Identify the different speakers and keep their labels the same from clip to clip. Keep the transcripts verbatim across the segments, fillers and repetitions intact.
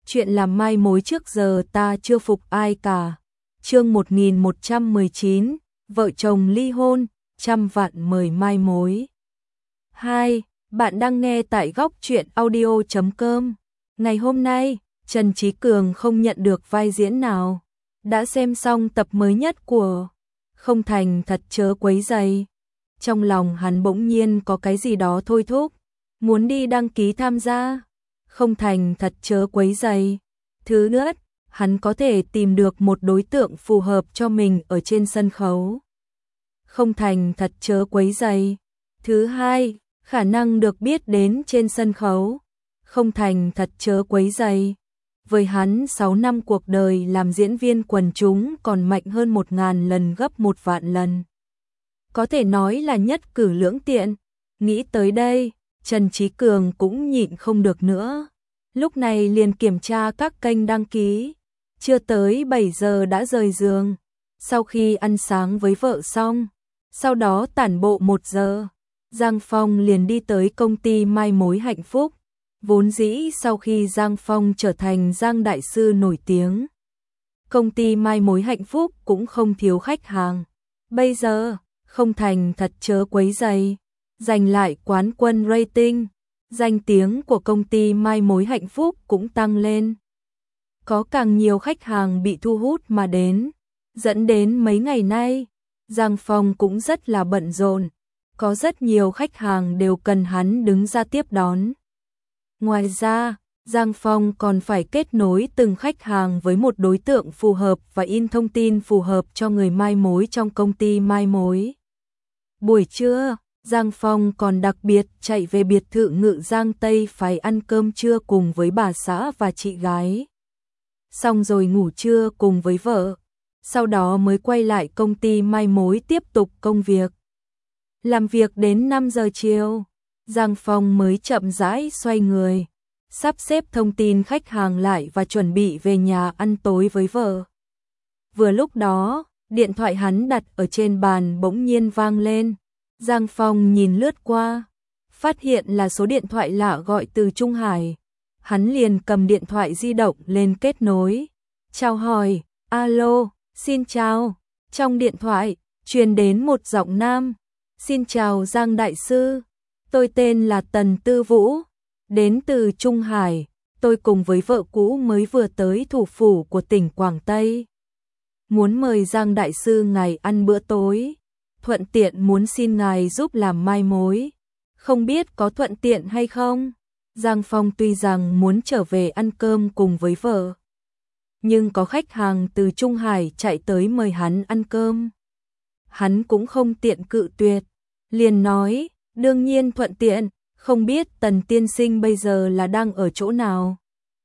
Speaker 1: chuyện làm mai mối trước giờ ta chưa phục ai cả. Chương một nghìn một trăm mười chín, vợ chồng ly hôn, trăm vạn mời mai mối. hai. Bạn đang nghe tại góc truyện audio chấm com. Ngày hôm nay, Trần Trí Cường không nhận được vai diễn nào. Đã xem xong tập mới nhất của Không Thành Thật Chớ Quấy Rầy. Trong lòng hắn bỗng nhiên có cái gì đó thôi thúc, muốn đi đăng ký tham gia Không Thành Thật Chớ Quấy Rầy. Thứ nhất, hắn có thể tìm được một đối tượng phù hợp cho mình ở trên sân khấu Không Thành Thật Chớ Quấy Rầy. Thứ hai, khả năng được biết đến trên sân khấu Không Thành Thật Chớ Quấy Rầy. Với hắn sáu năm cuộc đời làm diễn viên quần chúng còn mạnh hơn một ngàn lần gấp một vạn lần. Có thể nói là nhất cử lưỡng tiện. Nghĩ tới đây, Trần Trí Cường cũng nhịn không được nữa. Lúc này liền kiểm tra các kênh đăng ký. Chưa tới bảy giờ đã rời giường. Sau khi ăn sáng với vợ xong, sau đó tản bộ một giờ, Giang Phong liền đi tới công ty Mai Mối Hạnh Phúc. Vốn dĩ sau khi Giang Phong trở thành Giang đại sư nổi tiếng, công ty Mai Mối Hạnh Phúc cũng không thiếu khách hàng. Bây giờ, Không Thành Thật Chớ Quấy Rầy giành lại quán quân rating, danh tiếng của công ty Mai Mối Hạnh Phúc cũng tăng lên. Có càng nhiều khách hàng bị thu hút mà đến, dẫn đến mấy ngày nay, Giang Phong cũng rất là bận rộn, có rất nhiều khách hàng đều cần hắn đứng ra tiếp đón. Ngoài ra, Giang Phong còn phải kết nối từng khách hàng với một đối tượng phù hợp và in thông tin phù hợp cho người mai mối trong công ty Mai Mối. Buổi trưa, Giang Phong còn đặc biệt chạy về biệt thự Ngự Giang Tây phải ăn cơm trưa cùng với bà xã và chị gái. Xong rồi ngủ trưa cùng với vợ, sau đó mới quay lại công ty Mai Mối tiếp tục công việc. Làm việc đến năm giờ chiều, Giang Phong mới chậm rãi xoay người, sắp xếp thông tin khách hàng lại và chuẩn bị về nhà ăn tối với vợ. Vừa lúc đó, điện thoại hắn đặt ở trên bàn bỗng nhiên vang lên. Giang Phong nhìn lướt qua, phát hiện là số điện thoại lạ gọi từ Trung Hải. Hắn liền cầm điện thoại di động lên kết nối. Chào hỏi, alo, xin chào. Trong điện thoại, truyền đến một giọng nam. Xin chào Giang đại sư, tôi tên là Tần Tư Vũ, đến từ Trung Hải, tôi cùng với vợ cũ mới vừa tới thủ phủ của tỉnh Quảng Tây. Muốn mời Giang đại sư ngài ăn bữa tối, thuận tiện muốn xin ngài giúp làm mai mối, không biết có thuận tiện hay không? Giang Phong tuy rằng muốn trở về ăn cơm cùng với vợ, nhưng có khách hàng từ Trung Hải chạy tới mời hắn ăn cơm. Hắn cũng không tiện cự tuyệt, liền nói, đương nhiên thuận tiện, không biết Tần tiên sinh bây giờ là đang ở chỗ nào.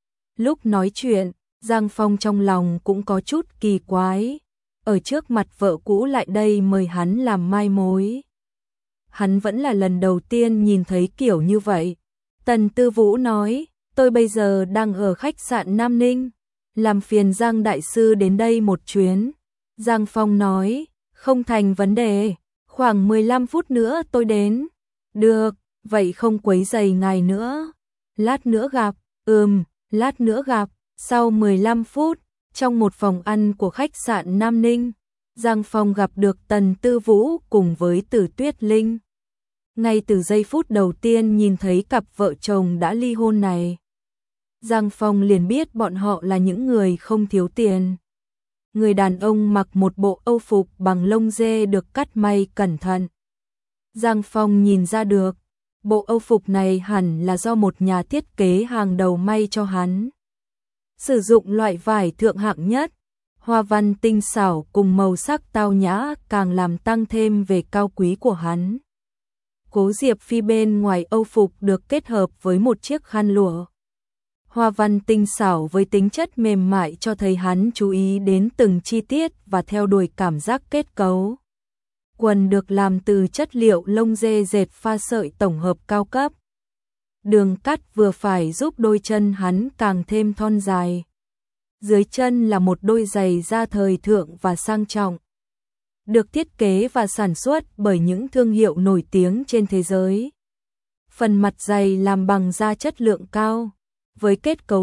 Speaker 1: Lúc nói chuyện, Giang Phong trong lòng cũng có chút kỳ quái, ở trước mặt vợ cũ lại đây mời hắn làm mai mối. Hắn vẫn là lần đầu tiên nhìn thấy kiểu như vậy. Tần Tư Vũ nói, tôi bây giờ đang ở khách sạn Nam Ninh, làm phiền Giang đại sư đến đây một chuyến. Giang Phong nói, không thành vấn đề, khoảng mười lăm phút nữa tôi đến. Được, vậy không quấy rầy ngài nữa. Lát nữa gặp, ừm, lát nữa gặp. Sau mười lăm phút, trong một phòng ăn của khách sạn Nam Ninh, Giang Phong gặp được Tần Tư Vũ cùng với Tử Tuyết Linh. Ngay từ giây phút đầu tiên nhìn thấy cặp vợ chồng đã ly hôn này, Giang Phong liền biết bọn họ là những người không thiếu tiền. Người đàn ông mặc một bộ âu phục bằng lông dê được cắt may cẩn thận. Giang Phong nhìn ra được, bộ âu phục này hẳn là do một nhà thiết kế hàng đầu may cho hắn. Sử dụng loại vải thượng hạng nhất, hoa văn tinh xảo cùng màu sắc tao nhã càng làm tăng thêm về cao quý của hắn. Cố Diệp Phi bên ngoài âu phục được kết hợp với một chiếc khăn lụa. Hoa văn tinh xảo với tính chất mềm mại cho thấy hắn chú ý đến từng chi tiết và theo đuổi cảm giác kết cấu. Quần được làm từ chất liệu lông dê dệt pha sợi tổng hợp cao cấp. Đường cắt vừa phải giúp đôi chân hắn càng thêm thon dài. Dưới chân là một đôi giày da thời thượng và sang trọng, được thiết kế và sản xuất bởi những thương hiệu nổi tiếng trên thế giới. Phần mặt giày làm bằng da chất lượng cao, với kết cấu tốt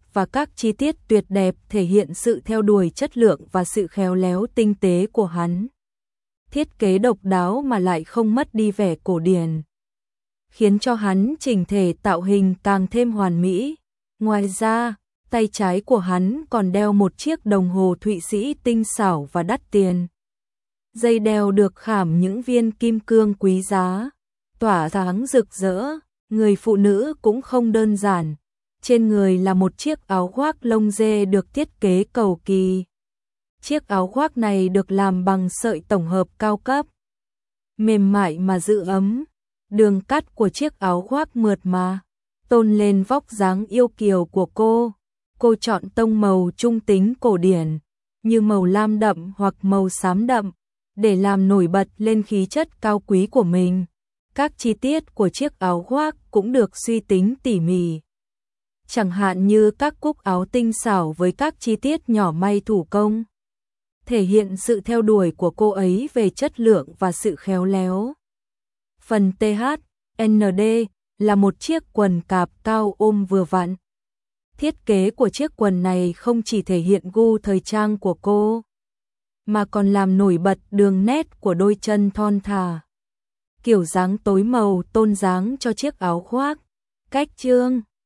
Speaker 1: và các chi tiết tuyệt đẹp thể hiện sự theo đuổi chất lượng và sự khéo léo tinh tế của hắn. Thiết kế độc đáo mà lại không mất đi vẻ cổ điển, khiến cho hắn chỉnh thể tạo hình càng thêm hoàn mỹ. Ngoài ra, tay trái của hắn còn đeo một chiếc đồng hồ Thụy Sĩ tinh xảo và đắt tiền. Dây đeo được khảm những viên kim cương quý giá, tỏa sáng rực rỡ. Người phụ nữ cũng không đơn giản. Trên người là một chiếc áo khoác lông dê được thiết kế cầu kỳ. Chiếc áo khoác này được làm bằng sợi tổng hợp cao cấp, mềm mại mà giữ ấm. Đường cắt của chiếc áo khoác mượt mà, tôn lên vóc dáng yêu kiều của cô. Cô chọn tông màu trung tính cổ điển, như màu lam đậm hoặc màu xám đậm, để làm nổi bật lên khí chất cao quý của mình. Các chi tiết của chiếc áo khoác cũng được suy tính tỉ mỉ, chẳng hạn như các cúc áo tinh xảo với các chi tiết nhỏ may thủ công, thể hiện sự theo đuổi của cô ấy về chất lượng và sự khéo léo. Phần tê hát en đê là một chiếc quần cạp cao ôm vừa vặn. Thiết kế của chiếc quần này không chỉ thể hiện gu thời trang của cô, mà còn làm nổi bật đường nét của đôi chân thon thả. Kiểu dáng tối màu tôn dáng cho chiếc áo khoác. Cách chương